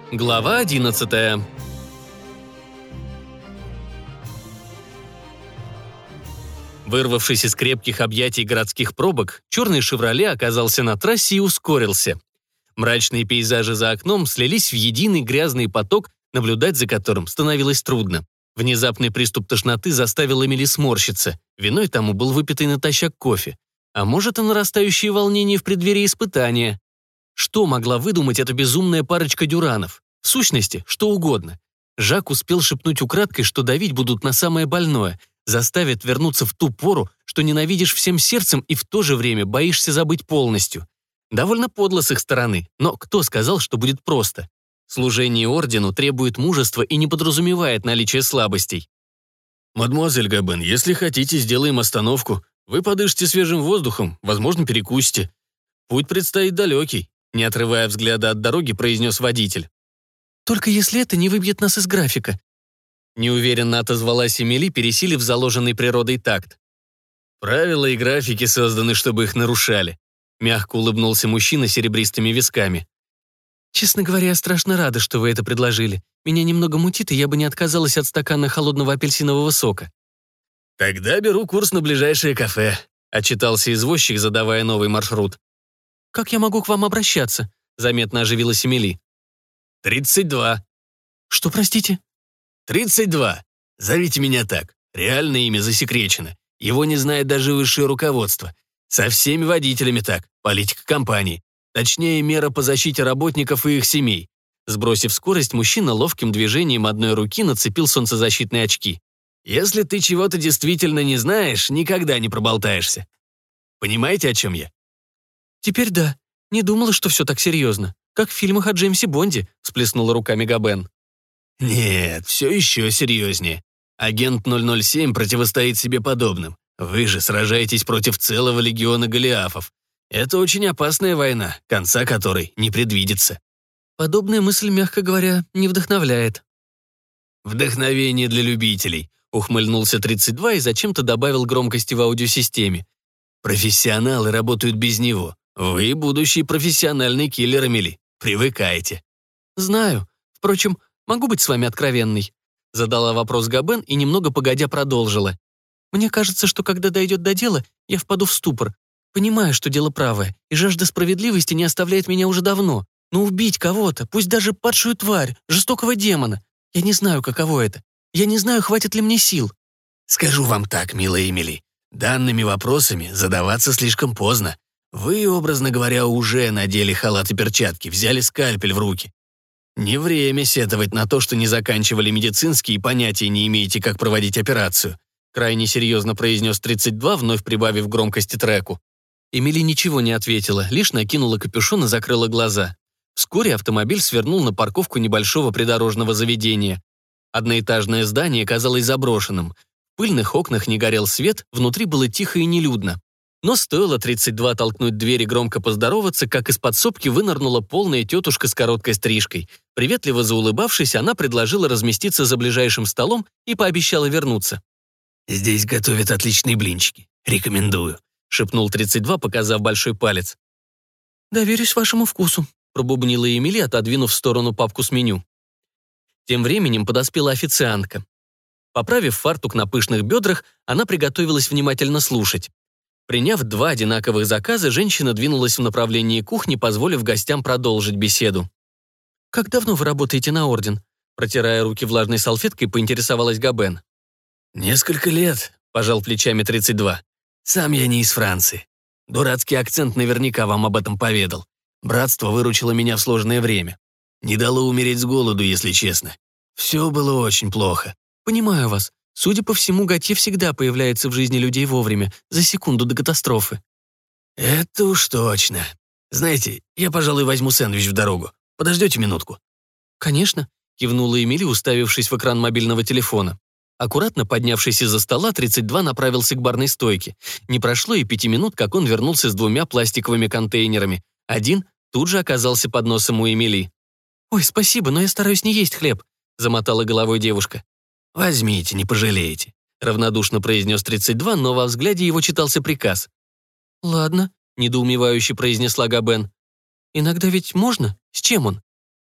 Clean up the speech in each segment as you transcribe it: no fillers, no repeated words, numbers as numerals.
Глава 11. Вырвавшись из крепких объятий городских пробок, черный «Шевроле» оказался на трассе и ускорился. Мрачные пейзажи за окном слились в единый грязный поток, наблюдать за которым становилось трудно. Внезапный приступ тошноты заставил Эмили сморщиться. Виной тому был выпитый натощак кофе. А может, и нарастающие волнения в преддверии испытания. Что могла выдумать эта безумная парочка дюранов? В сущности, что угодно. Жак успел шепнуть украдкой, что давить будут на самое больное, заставят вернуться в ту пору, что ненавидишь всем сердцем и в то же время боишься забыть полностью. Довольно подло с их стороны, но кто сказал, что будет просто? Служение ордену требует мужества и не подразумевает наличие слабостей. «Мадемуазель Габен, если хотите, сделаем остановку. Вы подышите свежим воздухом, возможно, перекусите. Путь предстоит далекий», — не отрывая взгляда от дороги, произнес водитель. «Только если это не выбьет нас из графика», — неуверенно отозвалась Эмили, пересилив заложенный природой такт. «Правила и графики созданы, чтобы их нарушали», — мягко улыбнулся мужчина серебристыми висками. «Честно говоря, я страшно рада, что вы это предложили. Меня немного мутит, и я бы не отказалась от стакана холодного апельсинового сока». «Тогда беру курс на ближайшее кафе», — отчитался извозчик, задавая новый маршрут. «Как я могу к вам обращаться?» — заметно оживилась Эмили. 32. «Что, простите?» 32. Зовите меня так. Реальное имя засекречено. Его не знает даже высшее руководство. Со всеми водителями так. Политика компании. Точнее, мера по защите работников и их семей. Сбросив скорость, мужчина ловким движением одной руки нацепил солнцезащитные очки. Если ты чего-то действительно не знаешь, никогда не проболтаешься. Понимаете, о чем я? «Теперь да. Не думала, что все так серьезно. Как в фильмах о Джеймсе Бонде», — всплеснула руками Габен. «Нет, все еще серьезнее. Агент 007 противостоит себе подобным. Вы же сражаетесь против целого легиона голиафов. Это очень опасная война, конца которой не предвидится». «Подобная мысль, мягко говоря, не вдохновляет». «Вдохновение для любителей», — ухмыльнулся 32 и зачем-то добавил громкости в аудиосистеме. «Профессионалы работают без него. Вы будущий профессиональный киллер, Эмили. Привыкайте». «Знаю. Впрочем, могу быть с вами откровенной?» Задала вопрос Габен и немного погодя продолжила. «Мне кажется, что когда дойдет до дела, я впаду в ступор. Понимаю, что дело правое, и жажда справедливости не оставляет меня уже давно. Но убить кого-то, пусть даже падшую тварь, жестокого демона, я не знаю, каково это. Я не знаю, хватит ли мне сил». «Скажу вам так, милая Эмили, данными вопросами задаваться слишком поздно. Вы, образно говоря, уже надели халат и перчатки, взяли скальпель в руки. Не время сетовать на то, что не заканчивали медицинский и понятия не имеете, как проводить операцию», крайне серьезно произнес 32, вновь прибавив громкости треку. Эмили ничего не ответила, лишь накинула капюшон и закрыла глаза. Вскоре автомобиль свернул на парковку небольшого придорожного заведения. Одноэтажное здание казалось заброшенным. В пыльных окнах не горел свет, внутри было тихо и нелюдно. Но стоило 32 толкнуть дверь и громко поздороваться, как из подсобки вынырнула полная тетушка с короткой стрижкой. Приветливо заулыбавшись, она предложила разместиться за ближайшим столом и пообещала вернуться. «Здесь готовят отличные блинчики. Рекомендую», — шепнул 32, показав большой палец. «Доверюсь вашему вкусу», — пробубнила Эмили, отодвинув в сторону папку с меню. Тем временем подоспела официантка. Поправив фартук на пышных бедрах, она приготовилась внимательно слушать. Приняв 2 одинаковых заказа, женщина двинулась в направлении кухни, позволив гостям продолжить беседу. «Как давно вы работаете на орден?» Протирая руки влажной салфеткой, поинтересовалась Габен. «Несколько лет», — пожал плечами 32. «Сам я не из Франции. Дурацкий акцент наверняка вам об этом поведал. Братство выручило меня в сложное время. Не дало умереть с голоду, если честно. Все было очень плохо». «Понимаю вас. Судя по всему, Готье всегда появляется в жизни людей вовремя, за секунду до катастрофы». «Это уж точно. Знаете, я, пожалуй, возьму сэндвич в дорогу. Подождете минутку?» «Конечно», — кивнула Эмили, уставившись в экран мобильного телефона. Аккуратно поднявшись из-за стола, 32 направился к барной стойке. Не прошло и 5 минут, как он вернулся с 2 пластиковыми контейнерами. Один тут же оказался под носом у Эмили. «Ой, спасибо, но я стараюсь не есть хлеб», — замотала головой девушка. «Возьмите, не пожалеете», — равнодушно произнес 32, но во взгляде его читался приказ. «Ладно», — недоумевающе произнесла Габен. «Иногда ведь можно? С чем он?»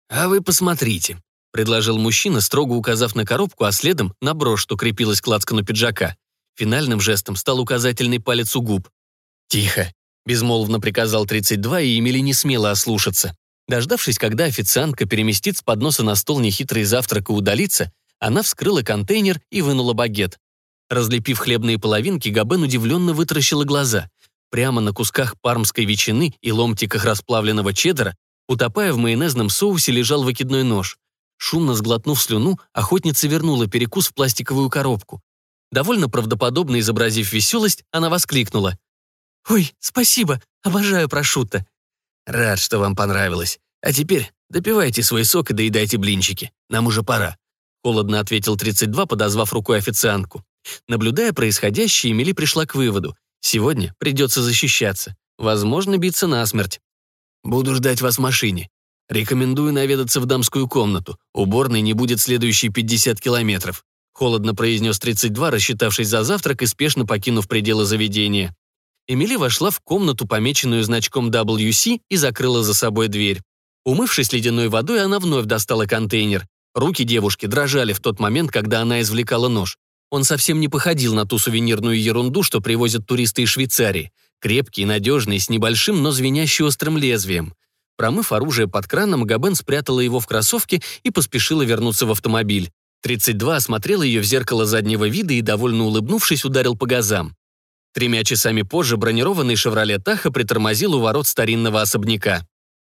«А вы посмотрите», — предложил мужчина, строго указав на коробку, а следом на брошь, что крепилась к лацкану пиджака. Финальным жестом стал указательный палец у губ. «Тихо», — безмолвно приказал 32, и Эмили не смела ослушаться. Дождавшись, когда официантка переместит с подноса на стол нехитрый завтрак и удалится, она вскрыла контейнер и вынула багет. Разлепив хлебные половинки, Габен удивленно вытаращила глаза. Прямо на кусках пармской ветчины и ломтиках расплавленного чеддера, утопая в майонезном соусе, лежал выкидной нож. Шумно сглотнув слюну, охотница вернула перекус в пластиковую коробку. Довольно правдоподобно изобразив веселость, она воскликнула. «Ой, спасибо, обожаю прошутто». «Рад, что вам понравилось. А теперь допивайте свой сок и доедайте блинчики. Нам уже пора», — холодно ответил 32, подозвав рукой официантку. Наблюдая происходящее, Эмили пришла к выводу. Сегодня придется защищаться. Возможно, биться насмерть. «Буду ждать вас в машине. Рекомендую наведаться в дамскую комнату. Уборной не будет следующие 50 километров», — холодно произнес 32, рассчитавшись за завтрак и спешно покинув пределы заведения. Эмили вошла в комнату, помеченную значком WC, и закрыла за собой дверь. Умывшись ледяной водой, она вновь достала контейнер. Руки девушки дрожали в тот момент, когда она извлекала нож. Он совсем не походил на ту сувенирную ерунду, что привозят туристы из Швейцарии. Крепкий, надежный, с небольшим, но звенящий острым лезвием. Промыв оружие под краном, Габен спрятала его в кроссовки и поспешила вернуться в автомобиль. 32 осмотрел ее в зеркало заднего вида и, довольно улыбнувшись, ударил по газам. 3 часами позже бронированный «Шевроле Тахо» притормозил у ворот старинного особняка.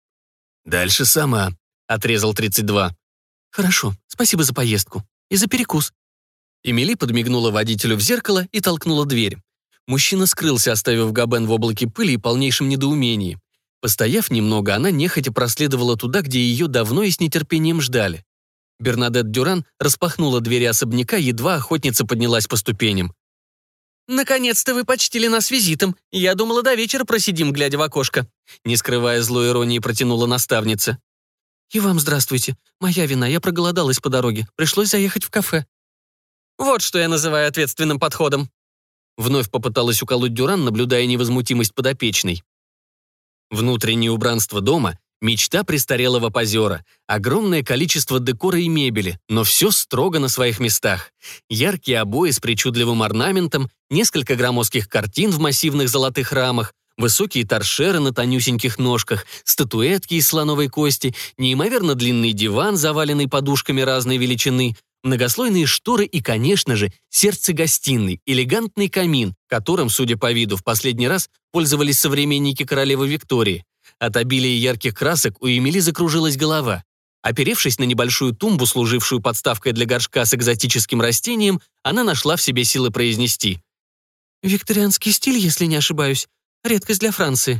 «Дальше сама», — отрезал 32. «Хорошо, спасибо за поездку. И за перекус». Эмили подмигнула водителю в зеркало и толкнула дверь. Мужчина скрылся, оставив Габен в облаке пыли и полнейшем недоумении. Постояв немного, она нехотя проследовала туда, где ее давно и с нетерпением ждали. Бернадет Дюран распахнула двери особняка, едва охотница поднялась по ступеням. «Наконец-то вы почтили нас визитом. Я думала, до вечера просидим, глядя в окошко», не скрывая злой иронии, протянула наставница. «И вам здравствуйте. Моя вина, я проголодалась по дороге. Пришлось заехать в кафе». «Вот что я называю ответственным подходом». Вновь попыталась уколоть Дюран, наблюдая невозмутимость подопечной. Внутреннее убранство дома — мечта престарелого позера. Огромное количество декора и мебели, но все строго на своих местах. Яркие обои с причудливым орнаментом, несколько громоздких картин в массивных золотых рамах, высокие торшеры на тонюсеньких ножках, статуэтки из слоновой кости, неимоверно длинный диван, заваленный подушками разной величины, многослойные шторы и, конечно же, сердце гостиной, элегантный камин, которым, судя по виду, в последний раз пользовались современники королевы Виктории. От обилия ярких красок у Эмили закружилась голова. Оперевшись на небольшую тумбу, служившую подставкой для горшка с экзотическим растением, она нашла в себе силы произнести. «Викторианский стиль, если не ошибаюсь. Редкость для Франции».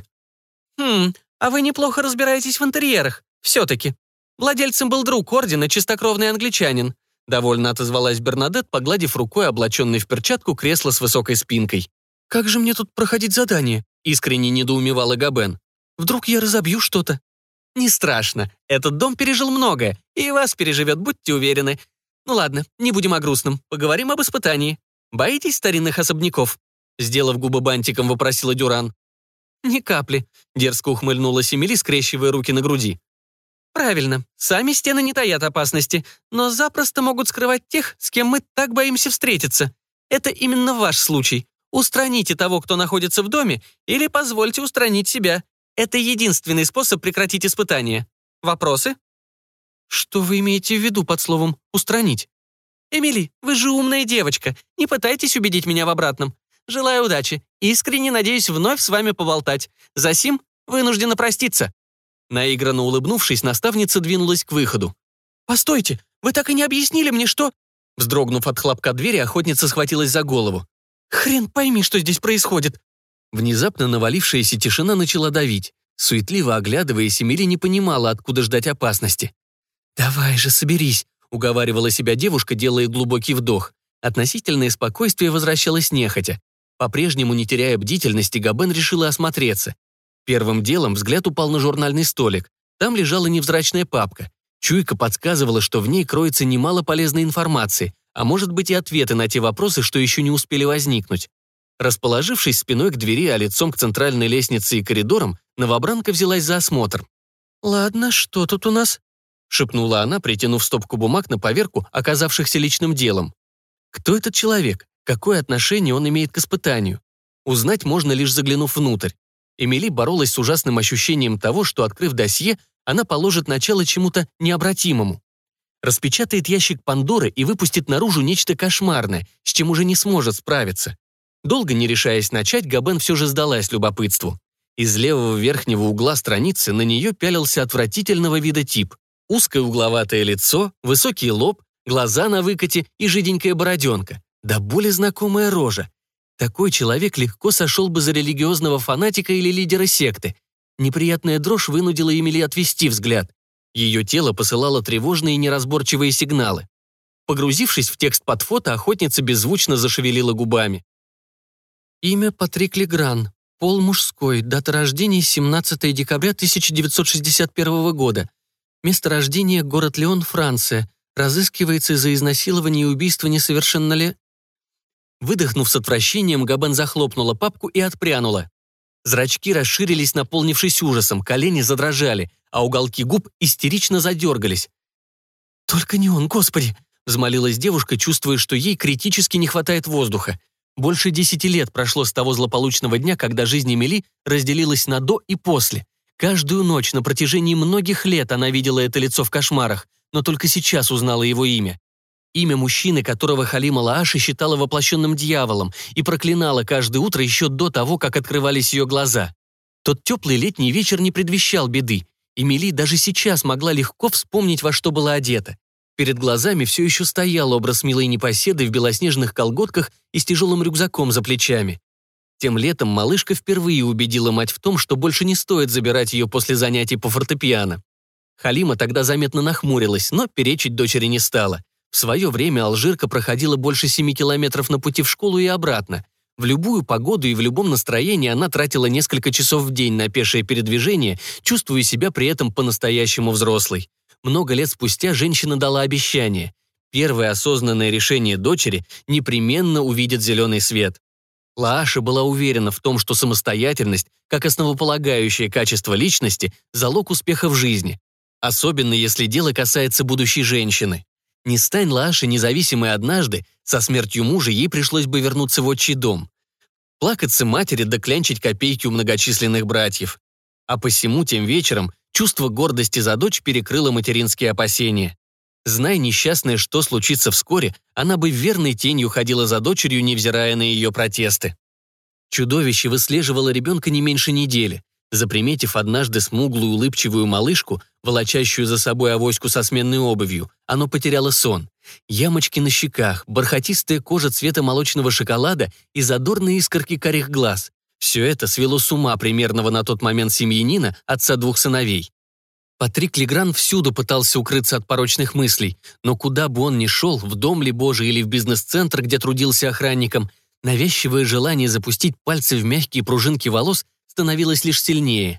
А вы неплохо разбираетесь в интерьерах. Все-таки. Владельцем был друг ордена, чистокровный англичанин. Довольно отозвалась Бернадет, погладив рукой облаченный в перчатку кресло с высокой спинкой. «Как же мне тут проходить задание?» — искренне недоумевала Габен. «Вдруг я разобью что-то?» «Не страшно. Этот дом пережил многое, и вас переживет, будьте уверены. Ну ладно, не будем о грустном. Поговорим об испытании. Боитесь старинных особняков?» Сделав губы бантиком, вопросила Дюран. «Ни капли», — дерзко ухмыльнулась Эмили, скрещивая руки на груди. «Правильно, сами стены не таят опасности, но запросто могут скрывать тех, с кем мы так боимся встретиться. Это именно ваш случай. Устраните того, кто находится в доме, или позвольте устранить себя. Это единственный способ прекратить испытание. Вопросы?» «Что вы имеете в виду под словом «устранить»?» «Эмили, вы же умная девочка. Не пытайтесь убедить меня в обратном. Желаю удачи. Искренне надеюсь вновь с вами поболтать. Засим вынуждена проститься». Наигранно улыбнувшись, наставница двинулась к выходу. «Постойте, вы так и не объяснили мне, что...» Вздрогнув от хлопка двери, охотница схватилась за голову. «Хрен пойми, что здесь происходит». Внезапно навалившаяся тишина начала давить. Суетливо оглядываясь, Эмили не понимала, откуда ждать опасности. «Давай же, соберись», — уговаривала себя девушка, делая глубокий вдох. Относительное спокойствие возвращалось нехотя. По-прежнему, не теряя бдительности, Габен решила осмотреться. Первым делом взгляд упал на журнальный столик. Там лежала невзрачная папка. Чуйка подсказывала, что в ней кроется немало полезной информации, а может быть и ответы на те вопросы, что еще не успели возникнуть. Расположившись спиной к двери, а лицом к центральной лестнице и коридорам, новобранка взялась за осмотр. «Ладно, что тут у нас?» — шепнула она, притянув стопку бумаг на поверку, оказавшихся личным делом. Кто этот человек? Какое отношение он имеет к испытанию? Узнать можно, лишь заглянув внутрь. Эмили боролась с ужасным ощущением того, что, открыв досье, она положит начало чему-то необратимому. Распечатает ящик Пандоры и выпустит наружу нечто кошмарное, с чем уже не сможет справиться. Долго не решаясь начать, Габен все же сдалась любопытству. Из левого верхнего угла страницы на нее пялился отвратительного вида тип. Узкое угловатое лицо, высокий лоб, глаза на выкате и жиденькая бороденка. Да более знакомая рожа. Такой человек легко сошел бы за религиозного фанатика или лидера секты. Неприятная дрожь вынудила Эмили отвести взгляд. Ее тело посылало тревожные и неразборчивые сигналы. Погрузившись в текст под фото, охотница беззвучно зашевелила губами. Имя Патрик Легран. Пол мужской. Дата рождения 17 декабря 1961 года. Место рождения – город Лион, Франция. Разыскивается за изнасилование и убийство несовершеннолетних. Выдохнув с отвращением, Габен захлопнула папку и отпрянула. Зрачки расширились, наполнившись ужасом, колени задрожали, а уголки губ истерично задергались. «Только не он, Господи!» — взмолилась девушка, чувствуя, что ей критически не хватает воздуха. Больше 10 лет прошло с того злополучного дня, когда жизнь Эмили разделилась на «до» и «после». Каждую ночь на протяжении многих лет она видела это лицо в кошмарах, но только сейчас узнала его имя. Имя мужчины, которого Халима Лааши считала воплощенным дьяволом и проклинала каждое утро еще до того, как открывались ее глаза. Тот теплый летний вечер не предвещал беды. Эмили даже сейчас могла легко вспомнить, во что была одета. Перед глазами все еще стоял образ милой непоседы в белоснежных колготках и с тяжелым рюкзаком за плечами. Тем летом малышка впервые убедила мать в том, что больше не стоит забирать ее после занятий по фортепиано. Халима тогда заметно нахмурилась, но перечить дочери не стала. В свое время алжирка проходила больше 7 километров на пути в школу и обратно. В любую погоду и в любом настроении она тратила несколько часов в день на пешее передвижение, чувствуя себя при этом по-настоящему взрослой. Много лет спустя женщина дала обещание. Первое осознанное решение дочери непременно увидит зеленый свет. Лааша была уверена в том, что самостоятельность, как основополагающее качество личности, залог успеха в жизни. Особенно если дело касается будущей женщины. Не стань Лааши независимой однажды, со смертью мужа ей пришлось бы вернуться в отчий дом. Плакаться матери да клянчить копейки у многочисленных братьев. А посему тем вечером чувство гордости за дочь перекрыло материнские опасения. Зная несчастная, что случится вскоре, она бы верной тенью ходила за дочерью, невзирая на ее протесты. Чудовище выслеживало ребенка не меньше недели. Заприметив однажды смуглую улыбчивую малышку, волочащую за собой авоську со сменной обувью, оно потеряло сон. Ямочки на щеках, бархатистая кожа цвета молочного шоколада и задорные искорки карих глаз. Все это свело с ума примерного на тот момент семьянина, отца 2 сыновей. Патрик Легран всюду пытался укрыться от порочных мыслей, но куда бы он ни шел, в дом ли Божий или в бизнес-центр, где трудился охранником, навязчивое желание запустить пальцы в мягкие пружинки волос становилось лишь сильнее.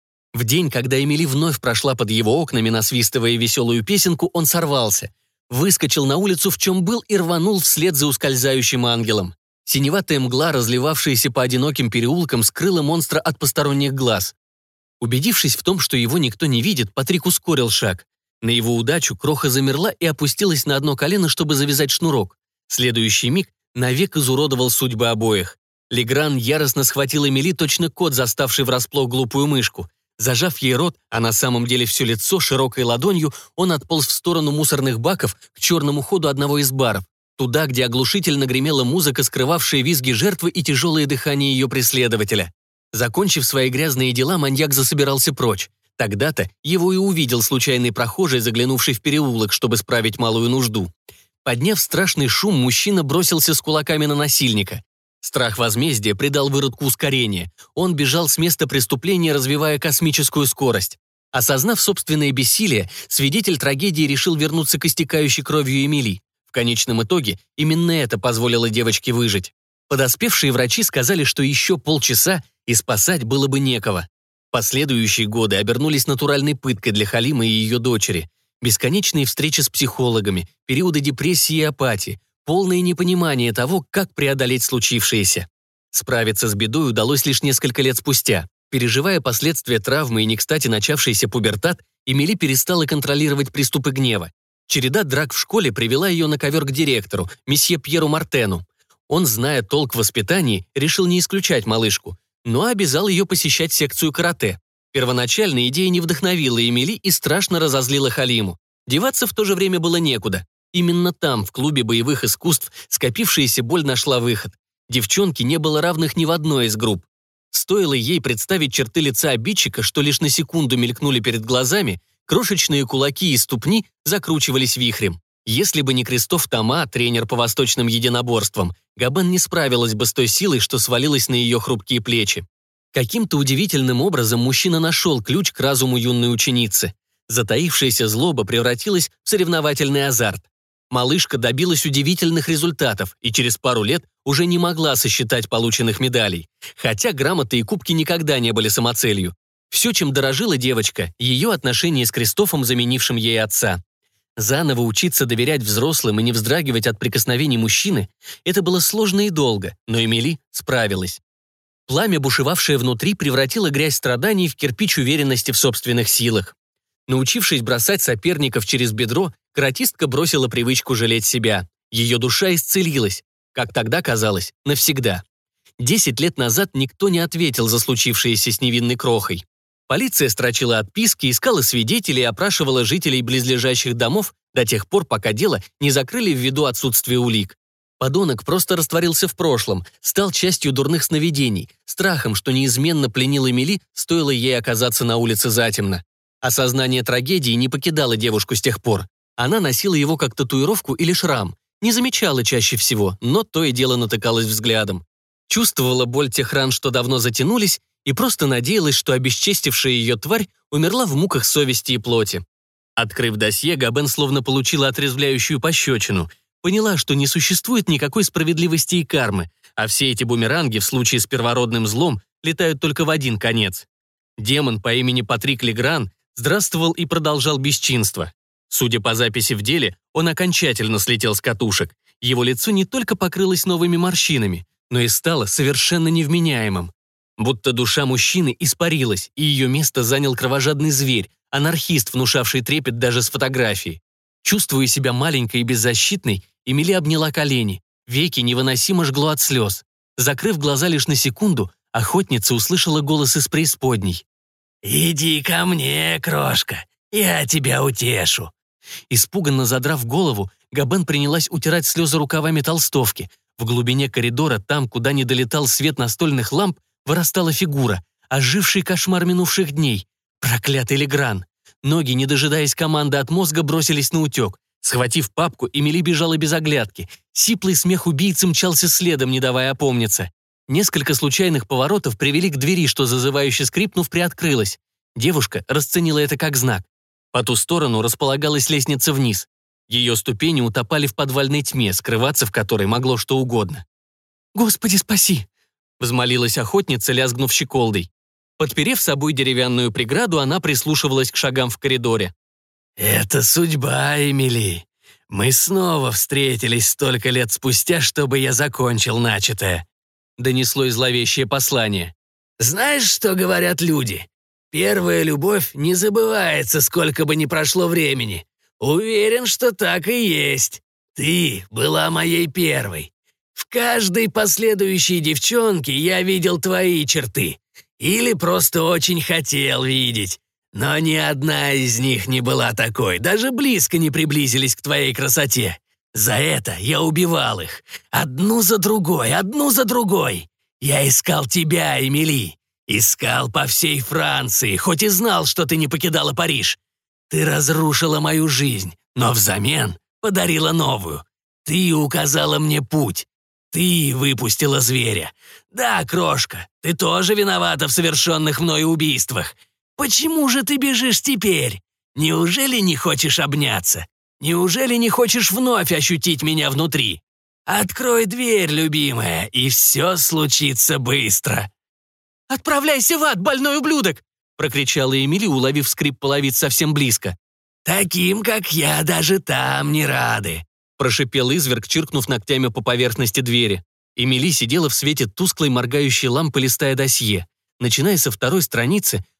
В день, когда Эмили вновь прошла под его окнами, насвистывая веселую песенку, он сорвался, выскочил на улицу, в чем был, и рванул вслед за ускользающим ангелом. Синеватая мгла, разливавшаяся по одиноким переулкам, скрыла монстра от посторонних глаз. Убедившись в том, что его никто не видит, Патрик ускорил шаг. На его удачу кроха замерла и опустилась на одно колено, чтобы завязать шнурок. Следующий миг навек изуродовал судьбы обоих. Легран яростно схватил Эмили, точно кот, заставший врасплох глупую мышку. Зажав ей рот, а на самом деле все лицо широкой ладонью, он отполз в сторону мусорных баков к черному ходу одного из баров. Туда, где оглушительно гремела музыка, скрывавшая визги жертвы и тяжелое дыхание ее преследователя. Закончив свои грязные дела, маньяк засобирался прочь. Тогда-то его и увидел случайный прохожий, заглянувший в переулок, чтобы справить малую нужду. Подняв страшный шум, мужчина бросился с кулаками на насильника. Страх возмездия придал выродку ускорение. Он бежал с места преступления, развивая космическую скорость. Осознав собственное бессилие, свидетель трагедии решил вернуться к истекающей кровью Эмили. В конечном итоге именно это позволило девочке выжить. Подоспевшие врачи сказали, что еще полчаса и спасать было бы некого. Последующие годы обернулись натуральной пыткой для Халимы и ее дочери. Бесконечные встречи с психологами, периоды депрессии и апатии, полное непонимание того, как преодолеть случившееся. Справиться с бедой удалось лишь несколько лет спустя. Переживая последствия травмы и не кстати начавшийся пубертат, Эмили перестала контролировать приступы гнева. Череда драк в школе привела ее на ковер к директору, месье Пьеру Мартену. Он, зная толк в воспитании, решил не исключать малышку, но обязал ее посещать секцию карате. Первоначально идея не вдохновила Эмили и страшно разозлила Халиму. Деваться в то же время было некуда. Именно там, в клубе боевых искусств, скопившаяся боль нашла выход. Девчонке не было равных ни в одной из групп. Стоило ей представить черты лица обидчика, что лишь на секунду мелькнули перед глазами, крошечные кулаки и ступни закручивались вихрем. Если бы не Кристоф Тома, тренер по восточным единоборствам, Габен не справилась бы с той силой, что свалилась на ее хрупкие плечи. Каким-то удивительным образом мужчина нашел ключ к разуму юной ученицы. Затаившаяся злоба превратилась в соревновательный азарт. Малышка добилась удивительных результатов и через пару лет уже не могла сосчитать полученных медалей. Хотя грамоты и кубки никогда не были самоцелью. Все, чем дорожила девочка, ее отношения с Кристофом, заменившим ей отца. Заново учиться доверять взрослым и не вздрагивать от прикосновений мужчины – это было сложно и долго, но Эмили справилась. Пламя, бушевавшее внутри, превратило грязь страданий в кирпич уверенности в собственных силах. Научившись бросать соперников через бедро, каратистка бросила привычку жалеть себя. Ее душа исцелилась, как тогда казалось, навсегда. 10 лет назад никто не ответил за случившееся с невинной крохой. Полиция строчила отписки, искала свидетелей и опрашивала жителей близлежащих домов до тех пор, пока дело не закрыли ввиду отсутствия улик. Подонок просто растворился в прошлом, стал частью дурных сновидений, страхом, что неизменно пленил Эмили, стоило ей оказаться на улице затемно. Осознание трагедии не покидало девушку с тех пор. Она носила его как татуировку или шрам, не замечала чаще всего, но то и дело натыкалась взглядом. Чувствовала боль тех ран, что давно затянулись, и просто надеялась, что обесчестившая ее тварь умерла в муках совести и плоти. Открыв досье, Габен словно получила отрезвляющую пощечину. Поняла, что не существует никакой справедливости и кармы, а все эти бумеранги в случае с первородным злом летают только в один конец. Демон по имени Патрик Легран здравствовал и продолжал бесчинство. Судя по записи в деле, он окончательно слетел с катушек. Его лицо не только покрылось новыми морщинами, но и стало совершенно невменяемым. Будто душа мужчины испарилась, и ее место занял кровожадный зверь, анархист, внушавший трепет даже с фотографии. Чувствуя себя маленькой и беззащитной, Эмили обняла колени. Веки невыносимо жгло от слез. Закрыв глаза лишь на секунду, охотница услышала голос из преисподней. «Иди ко мне, крошка, я тебя утешу». Испуганно задрав голову, Габен принялась утирать слезы рукавами толстовки. В глубине коридора, там, куда не долетал свет настольных ламп, вырастала фигура, оживший кошмар минувших дней. Проклятый Легран. Ноги, не дожидаясь команды от мозга, бросились на утек. Схватив папку, Эмили бежала без оглядки. Сиплый смех убийцы мчался следом, не давая опомниться. Несколько случайных поворотов привели к двери, что, зазывающе скрипнув, приоткрылась. Девушка расценила это как знак. По ту сторону располагалась лестница вниз. Ее ступени утопали в подвальной тьме, скрываться в которой могло что угодно. «Господи, спаси!» — взмолилась охотница, лязгнув щеколдой. Подперев собой деревянную преграду, она прислушивалась к шагам в коридоре. «Это судьба, Эмили. Мы снова встретились столько лет спустя, чтобы я закончил начатое», — донесло зловещее послание. «Знаешь, что говорят люди? Первая любовь не забывается, сколько бы ни прошло времени. Уверен, что так и есть. Ты была моей первой. В каждой последующей девчонке я видел твои черты. Или просто очень хотел видеть. Но ни одна из них не была такой, даже близко не приблизились к твоей красоте. За это я убивал их. Одну за другой, одну за другой. Я искал тебя, Эмили. Искал по всей Франции, хоть и знал, что ты не покидала Париж. Ты разрушила мою жизнь, но взамен подарила новую. Ты указала мне путь. Ты выпустила зверя. Да, крошка, ты тоже виновата в совершенных мною убийствах. Почему же ты бежишь теперь? Неужели не хочешь обняться? Неужели не хочешь вновь ощутить меня внутри? Открой дверь, любимая, и все случится быстро». «Отправляйся в ад, больной ублюдок!» — прокричала Эмили, уловив скрип половиц совсем близко. «Таким, как я, даже там не рады», — прошипел изверг, чиркнув ногтями по поверхности двери. Эмили сидела в свете тусклой моргающей лампы, листая досье. Начиная со второй страницы,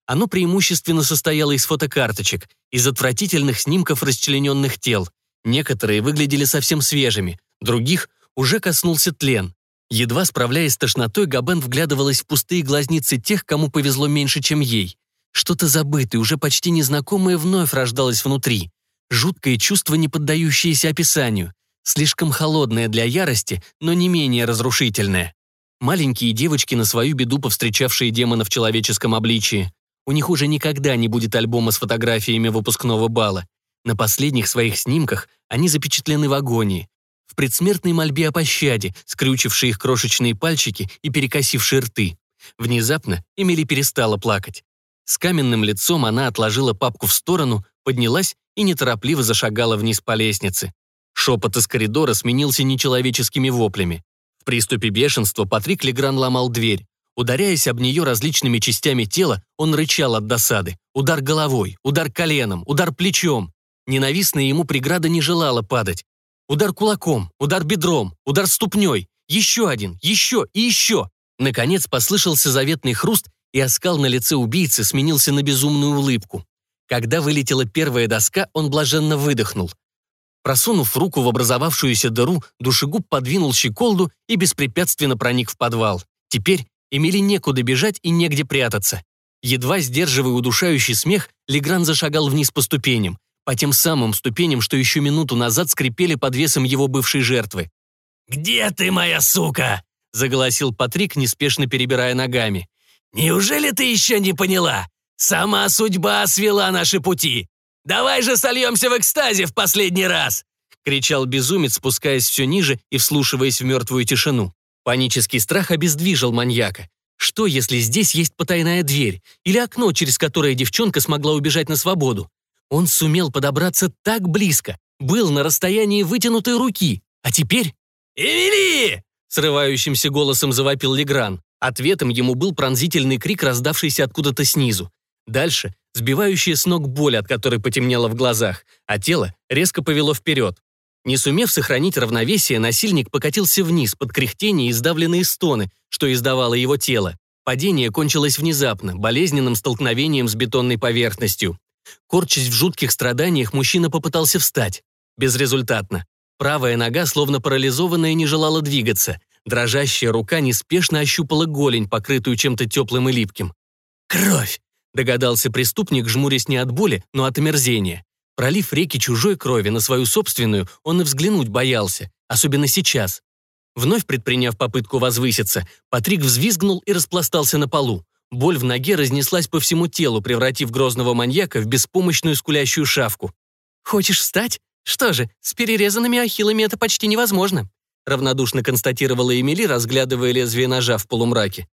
Оно преимущественно состояло из фотокарточек, из отвратительных снимков расчлененных тел. Некоторые выглядели совсем свежими, других уже коснулся тлен. Едва справляясь с тошнотой, Габен вглядывалась в пустые глазницы тех, кому повезло меньше, чем ей. Что-то забытое, уже почти незнакомое вновь рождалось внутри. Жуткое чувство, не поддающееся описанию. Слишком холодное для ярости, но не менее разрушительное. Маленькие девочки, на свою беду повстречавшие демона в человеческом обличии. У них уже никогда не будет альбома с фотографиями выпускного бала. На последних своих снимках они запечатлены в агонии. В предсмертной мольбе о пощаде, скрючившие их крошечные пальчики и перекосившие рты. Внезапно Эмили перестала плакать. С каменным лицом она отложила папку в сторону, поднялась и неторопливо зашагала вниз по лестнице. Шепот из коридора сменился нечеловеческими воплями. В приступе бешенства Патрик Легран ломал дверь. Ударяясь об нее различными частями тела, он рычал от досады. Удар головой, удар коленом, удар плечом. Ненавистная ему преграда не желала падать. Удар кулаком, удар бедром, удар ступней. Еще один, еще и еще. Наконец послышался заветный хруст, и оскал на лице убийцы сменился на безумную улыбку. Когда вылетела первая доска, он блаженно выдохнул. Просунув руку в образовавшуюся дыру, душегуб подвинул щеколду и беспрепятственно проник в подвал. Теперь Эмили некуда бежать и негде прятаться. Едва сдерживая удушающий смех, Легран зашагал вниз по ступеням, по тем самым ступеням, что еще минуту назад скрипели под весом его бывшей жертвы. «Где ты, моя сука?» — заголосил Патрик, неспешно перебирая ногами. «Неужели ты еще не поняла? Сама судьба свела наши пути. Давай же сольемся в экстазе в последний раз!» — кричал безумец, спускаясь все ниже и вслушиваясь в мертвую тишину. Панический страх обездвижил маньяка. Что, если здесь есть потайная дверь или окно, через которое девчонка смогла убежать на свободу? Он сумел подобраться так близко, был на расстоянии вытянутой руки, а теперь... «Эмили!» — срывающимся голосом завопил Легран. Ответом ему был пронзительный крик, раздавшийся откуда-то снизу. Дальше — сбивающая с ног боль, от которой потемнело в глазах, а тело резко повело вперед. Не сумев сохранить равновесие, насильник покатился вниз под кряхтение и сдавленные стоны, что издавало его тело. Падение кончилось внезапно, болезненным столкновением с бетонной поверхностью. Корчась в жутких страданиях, мужчина попытался встать. Безрезультатно. Правая нога, словно парализованная, не желала двигаться. Дрожащая рука неспешно ощупала голень, покрытую чем-то теплым и липким. «Кровь!» — догадался преступник, жмурясь не от боли, но от омерзения. Пролив реки чужой крови на свою собственную, он и взглянуть боялся, особенно сейчас. Вновь предприняв попытку возвыситься, Патрик взвизгнул и распластался на полу. Боль в ноге разнеслась по всему телу, превратив грозного маньяка в беспомощную скулящую шавку. «Хочешь встать? Что же, с перерезанными ахиллами это почти невозможно», равнодушно констатировала Эмили, разглядывая лезвие ножа в полумраке.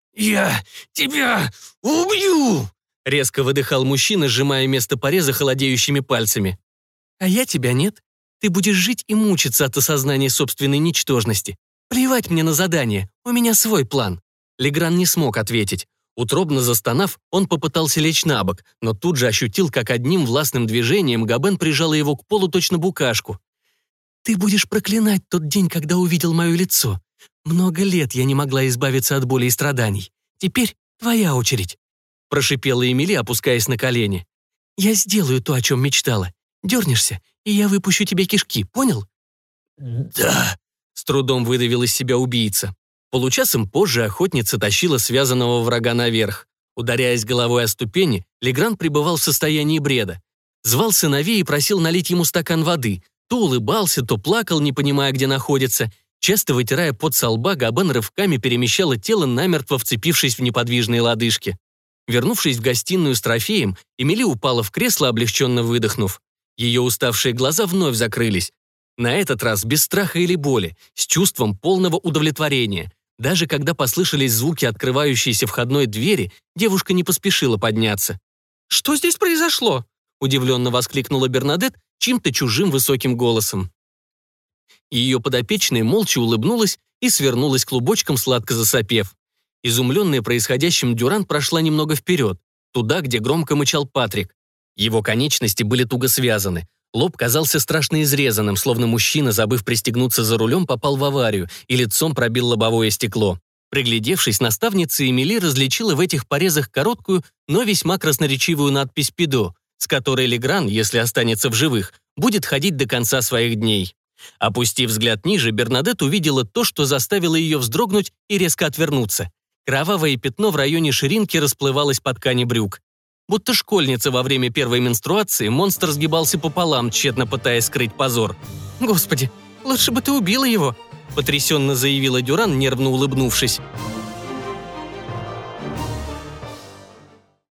«Я тебя убью!» резко выдыхал мужчина, сжимая место пореза холодеющими пальцами. «А я тебя нет. Ты будешь жить и мучиться от осознания собственной ничтожности. Плевать мне на задание, у меня свой план». Легран не смог ответить. Утробно застонав, он попытался лечь на бок, но тут же ощутил, как одним властным движением Габен прижала его к полу точно букашку. «Ты будешь проклинать тот день, когда увидел мое лицо. Много лет я не могла избавиться от боли и страданий. Теперь твоя очередь», — прошипела Эмили, опускаясь на колени. «Я сделаю то, о чем мечтала. Дернешься, и я выпущу тебе кишки, понял?» «Да», — с трудом выдавил из себя убийца. Получасом позже охотница тащила связанного врага наверх. Ударяясь головой о ступени, Легран пребывал в состоянии бреда. Звал сыновей и просил налить ему стакан воды. То улыбался, то плакал, не понимая, где находится. Часто вытирая пот со лба, Габен рывками перемещала тело, намертво вцепившись в неподвижные лодыжки. Вернувшись в гостиную с трофеем, Эмили упала в кресло, облегченно выдохнув. Ее уставшие глаза вновь закрылись. На этот раз без страха или боли, с чувством полного удовлетворения. Даже когда послышались звуки открывающейся входной двери, девушка не поспешила подняться. «Что здесь произошло?» — удивленно воскликнула Бернадет чьим-то чужим высоким голосом. Ее подопечная молча улыбнулась и свернулась клубочком, сладко засопев. Изумленная происходящим, Дюран прошла немного вперед, туда, где громко мычал Патрик. Его конечности были туго связаны. Лоб казался страшно изрезанным, словно мужчина, забыв пристегнуться за рулем, попал в аварию и лицом пробил лобовое стекло. Приглядевшись, наставница Эмили различила в этих порезах короткую, но весьма красноречивую надпись «Пидо», с которой Легран, если останется в живых, будет ходить до конца своих дней. Опустив взгляд ниже, Бернадетт увидела то, что заставило ее вздрогнуть и резко отвернуться. Кровавое пятно в районе ширинки расплывалось по ткани брюк. Будто школьница во время первой менструации, монстр сгибался пополам, тщетно пытаясь скрыть позор. «Господи, лучше бы ты убила его», — потрясенно заявила Дюран, нервно улыбнувшись.